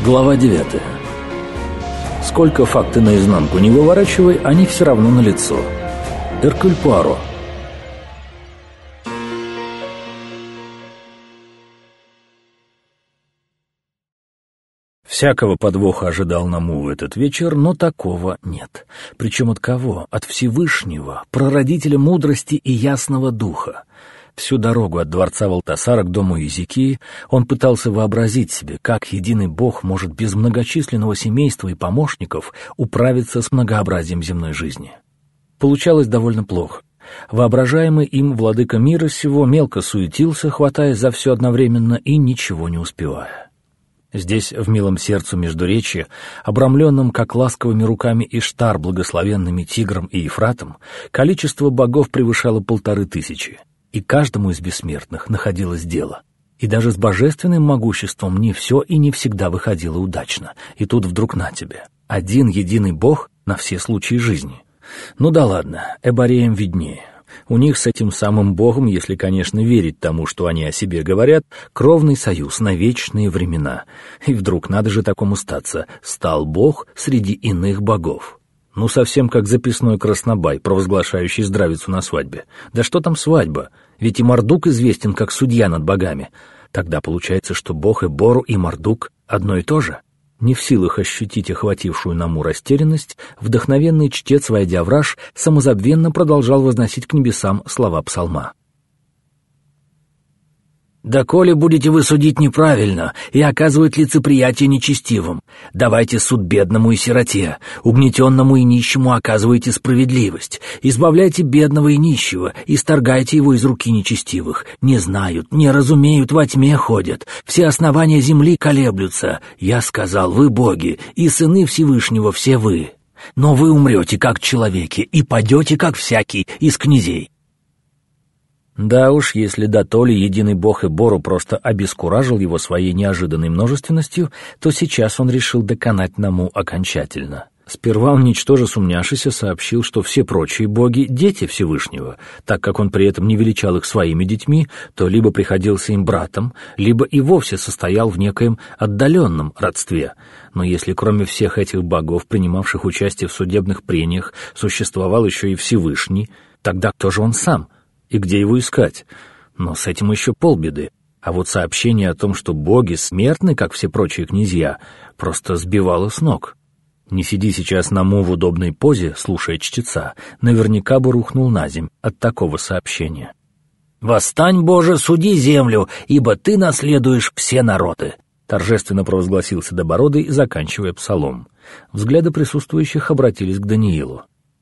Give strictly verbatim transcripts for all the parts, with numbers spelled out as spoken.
Глава девятая. Сколько факты наизнанку не выворачивай, они все равно налицо. Эркюль Пуаро. Всякого подвоха ожидал Наму в этот вечер, но такого нет. Причем от кого? От Всевышнего, прародителя мудрости и ясного духа. Всю дорогу от дворца Валтасара к дому Изикии он пытался вообразить себе, как единый Бог может без многочисленного семейства и помощников управиться с многообразием земной жизни. Получалось довольно плохо. Воображаемый им владыка мира сего мелко суетился, хватаясь за все одновременно и ничего не успевая. Здесь, в милом сердцу Междуречья, обрамленном, как ласковыми руками Иштар, благословенными Тигром и Ефратом, количество богов превышало полторы тысячи. И каждому из бессмертных находилось дело. И даже с божественным могуществом не все и не всегда выходило удачно. И тут вдруг на тебе. Один единый Бог на все случаи жизни. Ну да ладно, эбореям виднее. У них с этим самым Богом, если, конечно, верить тому, что они о себе говорят, кровный союз на вечные времена. И вдруг надо же такому статься. Стал Бог среди иных богов. Ну, совсем как записной краснобай, провозглашающий здравицу на свадьбе. Да что там свадьба? Ведь и Мардук известен как судья над богами. Тогда получается, что Бог и Бору, и Мардук одно и то же. Не в силах ощутить охватившую Наму растерянность, вдохновенный чтец, войдя в раж, самозабвенно продолжал возносить к небесам слова псалма. «Доколе будете вы судить неправильно и оказывать лицеприятие нечестивым, давайте суд бедному и сироте, угнетенному и нищему оказывайте справедливость, избавляйте бедного и нищего, исторгайте его из руки нечестивых. Не знают, не разумеют, во тьме ходят, все основания земли колеблются. Я сказал, вы боги, и сыны Всевышнего все вы. Но вы умрете, как человеки, и падете, как всякий, из князей». Да уж, если дотоле единый Бог и Бору просто обескуражил его своей неожиданной множественностью, то сейчас он решил доконать Наму окончательно. Сперва он, ничтоже сумняшися, сообщил, что все прочие боги — дети Всевышнего, так как он при этом не величал их своими детьми, то либо приходился им братом, либо и вовсе состоял в некоем отдаленном родстве. Но если кроме всех этих богов, принимавших участие в судебных прениях, существовал еще и Всевышний, тогда кто же он сам? И где его искать? Но с этим еще полбеды. А вот сообщение о том, что боги смертны, как все прочие князья, просто сбивало с ног. Не сиди сейчас Наму в удобной позе, слушая чтеца, наверняка бы рухнул наземь от такого сообщения. «Восстань, Боже, суди землю, ибо ты наследуешь все народы», торжественно провозгласил Седобородый, заканчивая псалом. Взгляды присутствующих обратились к Даниилу.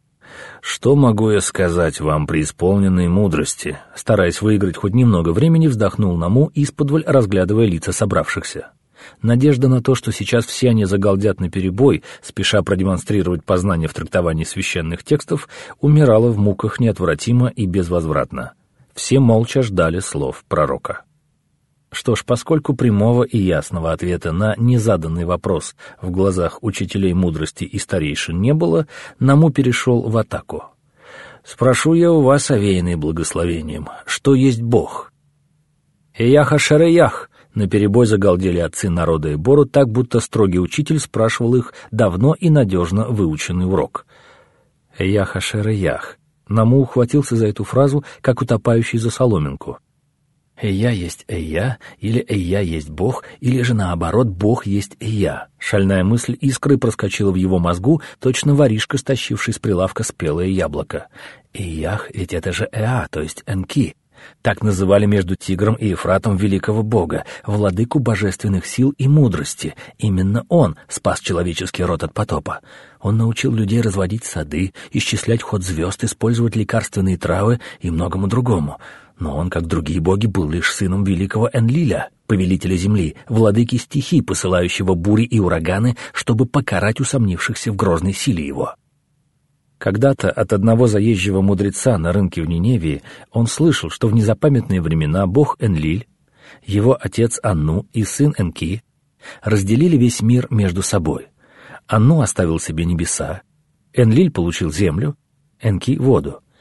«Что могу я сказать вам, преисполненной мудрости?» Стараясь выиграть хоть немного времени, вздохнул Наму, исподволь разглядывая лица собравшихся. Надежда на то, что сейчас все они загалдят наперебой, спеша продемонстрировать познание в трактовании священных текстов, умирала в муках неотвратимо и безвозвратно. Все молча ждали слов пророка. Что ж, поскольку прямого и ясного ответа на незаданный вопрос в глазах учителей мудрости и старейшин не было, Наму перешел в атаку. «Спрошу я у вас, овеянный благословением, что есть Бог?» «Эях-ашер-эях!» — наперебой загалдели отцы народа и Бору, так будто строгий учитель спрашивал их давно и надежно выученный урок. «Эях-ашер-эях!» Наму ухватился за эту фразу, как утопающий за соломинку. «Эйя есть Эйя», или «Эйя есть Бог», или же наоборот «Бог есть Эйя». Шальная мысль искрой проскочила в его мозгу, точно воришка, стащивший с прилавка спелое яблоко. Эйях, ведь это же Эа, то есть Энки. Так называли между Тигром и Ефратом великого бога, владыку божественных сил и мудрости. Именно он спас человеческий род от потопа. Он научил людей разводить сады, исчислять ход звезд, использовать лекарственные травы и многому другому. Но он, как другие боги, был лишь сыном великого Энлиля, повелителя земли, владыки стихий, посылающего бури и ураганы, чтобы покарать усомнившихся в грозной силе его. Когда-то от одного заезжего мудреца на рынке в Ниневии он слышал, что в незапамятные времена бог Энлиль, его отец Анну и сын Энки разделили весь мир между собой. Анну оставил себе небеса, Энлиль получил землю, Энки — воду.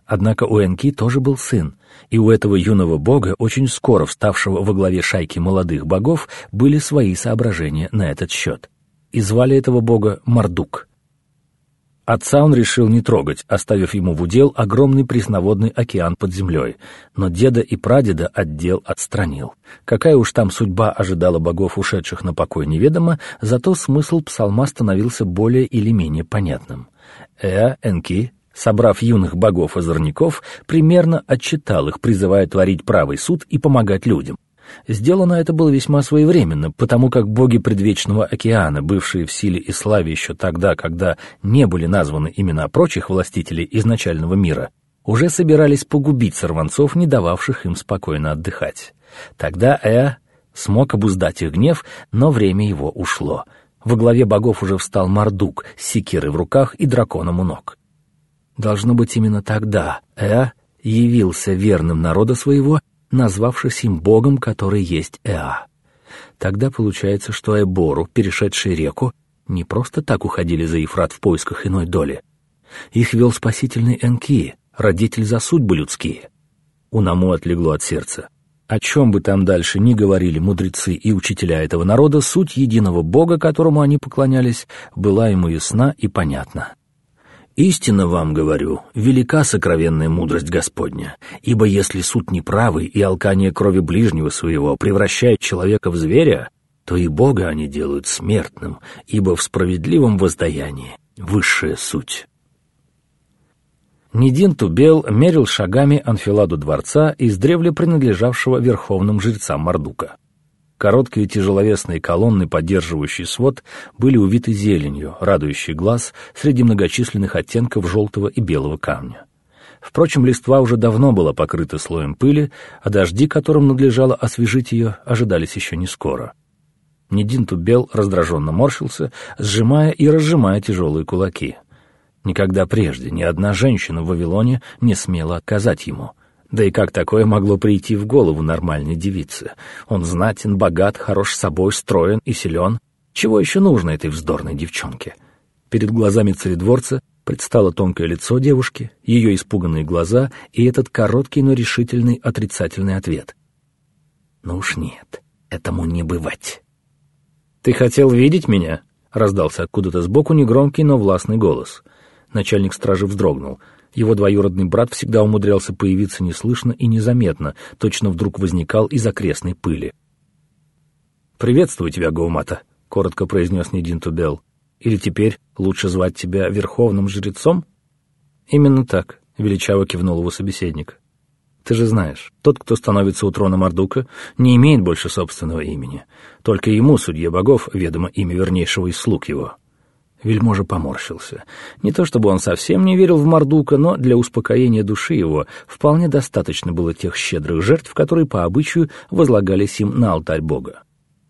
Однако у Энки тоже был сын, и у этого юного бога, очень скоро вставшего во главе шайки молодых богов, были свои соображения на этот счет. И звали этого бога Мардук. Отца он решил не трогать, оставив ему в удел огромный пресноводный океан под землей, но деда и прадеда от дел отстранил. Какая уж там судьба ожидала богов, ушедших на покой, неведомо, зато смысл псалма становился более или менее понятным. Эа, Энки, собрав юных богов-озорников, примерно отчитал их, призывая творить правый суд и помогать людям. Сделано это было весьма своевременно, потому как боги предвечного океана, бывшие в силе и славе еще тогда, когда не были названы имена прочих властителей изначального мира, уже собирались погубить сорванцов, не дававших им спокойно отдыхать. Тогда Эа смог обуздать их гнев, но время его ушло. Во главе богов уже встал Мардук с секирой в руках и драконом у ног. Должно быть, именно тогда Эа явился верным народа своего, назвавшись им богом, который есть Эа. Тогда получается, что Эбору, перешедшие реку, не просто так уходили за Ефрат в поисках иной доли. Их вел спасительный Энки, родитель за судьбы людские. Унаму отлегло от сердца. О чем бы там дальше ни говорили мудрецы и учителя этого народа, суть единого бога, которому они поклонялись, была ему ясна и понятна. «Истинно вам говорю, велика сокровенная мудрость Господня, ибо если суд неправый и алкание крови ближнего своего превращает человека в зверя, то и Бога они делают смертным, ибо в справедливом воздаянии высшая суть». Нидин Тубел мерил шагами анфиладу дворца, издревле принадлежавшего верховным жрецам Мардука. Короткие тяжеловесные колонны, поддерживающие свод, были увиты зеленью, радующей глаз среди многочисленных оттенков желтого и белого камня. Впрочем, листва уже давно была покрыта слоем пыли, а дожди, которым надлежало освежить ее, ожидались еще не скоро. Нидин Тубел раздраженно морщился, сжимая и разжимая тяжелые кулаки. Никогда прежде ни одна женщина в Вавилоне не смела отказать ему. Да и как такое могло прийти в голову нормальной девице? Он знатен, богат, хорош собой, строен и силен. Чего еще нужно этой вздорной девчонке? Перед глазами царедворца предстало тонкое лицо девушки, ее испуганные глаза и этот короткий, но решительный отрицательный ответ. «Ну уж нет, этому не бывать». «Ты хотел видеть меня?» — раздался откуда-то сбоку негромкий, но властный голос. Начальник стражи вздрогнул. Его двоюродный брат всегда умудрялся появиться неслышно и незаметно, точно вдруг возникал из окрестной пыли. «Приветствую тебя, Гаумата», — коротко произнес Нидин Тубел. «Или теперь лучше звать тебя верховным жрецом?» «Именно так», — величаво кивнул его собеседник. «Ты же знаешь, тот, кто становится у трона Мардука, не имеет больше собственного имени. Только ему, судье богов, ведомо имя вернейшего из слуг его». Вельможа поморщился. Не то чтобы он совсем не верил в Мардука, но для успокоения души его вполне достаточно было тех щедрых жертв, которые по обычаю возлагались им на алтарь бога.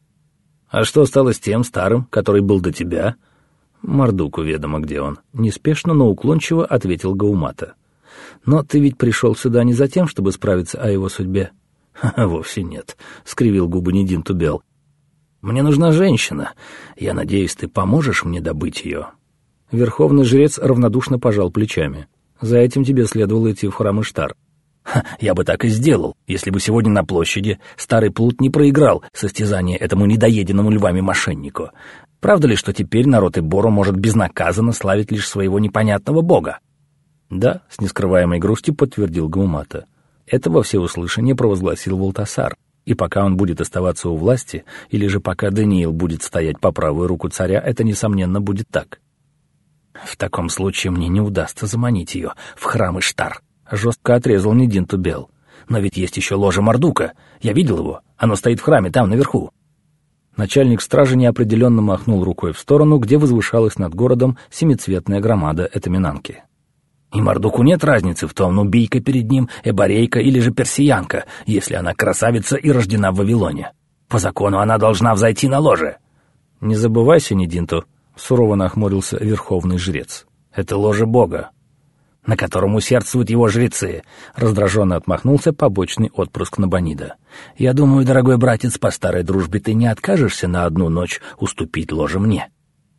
«А что стало с тем старым, который был до тебя?» «Мардуку ведомо, где он», — неспешно, но уклончиво ответил Гаумата. «Но ты ведь пришел сюда не за тем, чтобы справиться о его судьбе?» «Ха-ха, вовсе нет», — скривил губы Нидин Тубел. «Мне нужна женщина. Я надеюсь, ты поможешь мне добыть ее». Верховный жрец равнодушно пожал плечами. «За этим тебе следовало идти в храм Иштар». Ха, «Я бы так и сделал, если бы сегодня на площади старый плут не проиграл состязание этому недоеденному львами мошеннику. Правда ли, что теперь народ Эбору может безнаказанно славить лишь своего непонятного бога?» «Да», — с нескрываемой грустью подтвердил Гаумата. Это во всеуслышание провозгласил Валтасар. И пока он будет оставаться у власти, или же пока Даниил будет стоять по правую руку царя, это, несомненно, будет так. «В таком случае мне не удастся заманить ее в храм Иштар», — жестко отрезал Нидин Тубел. «Но ведь есть еще ложа Мардука. Я видел его. Оно стоит в храме, там, наверху». Начальник стражи неопределенно махнул рукой в сторону, где возвышалась над городом семицветная громада Этаминанки. «И Мардуку нет разницы в том, нубийка перед ним, эборейка или же персиянка, если она красавица и рождена в Вавилоне. По закону она должна взойти на ложе». «Не забывайся, Нидинту», — сурово нахмурился верховный жрец. «Это ложе бога, на котором усердствуют его жрецы», — раздраженно отмахнулся побочный отпрыск Набонида. «Я думаю, дорогой братец, по старой дружбе ты не откажешься на одну ночь уступить ложе мне».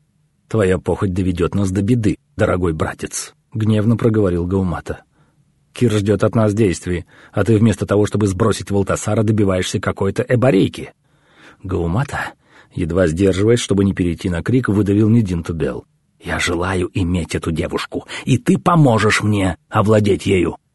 «Твоя похоть доведет нас до беды, дорогой братец», — гневно проговорил Гаумата. Кир ждет от нас действий, а ты вместо того, чтобы сбросить Валтасара, добиваешься какой-то эбарейки». Гаумата, едва сдерживаясь, чтобы не перейти на крик, выдавил Нидинту Дел. «Я желаю иметь эту девушку, и ты поможешь мне овладеть ею».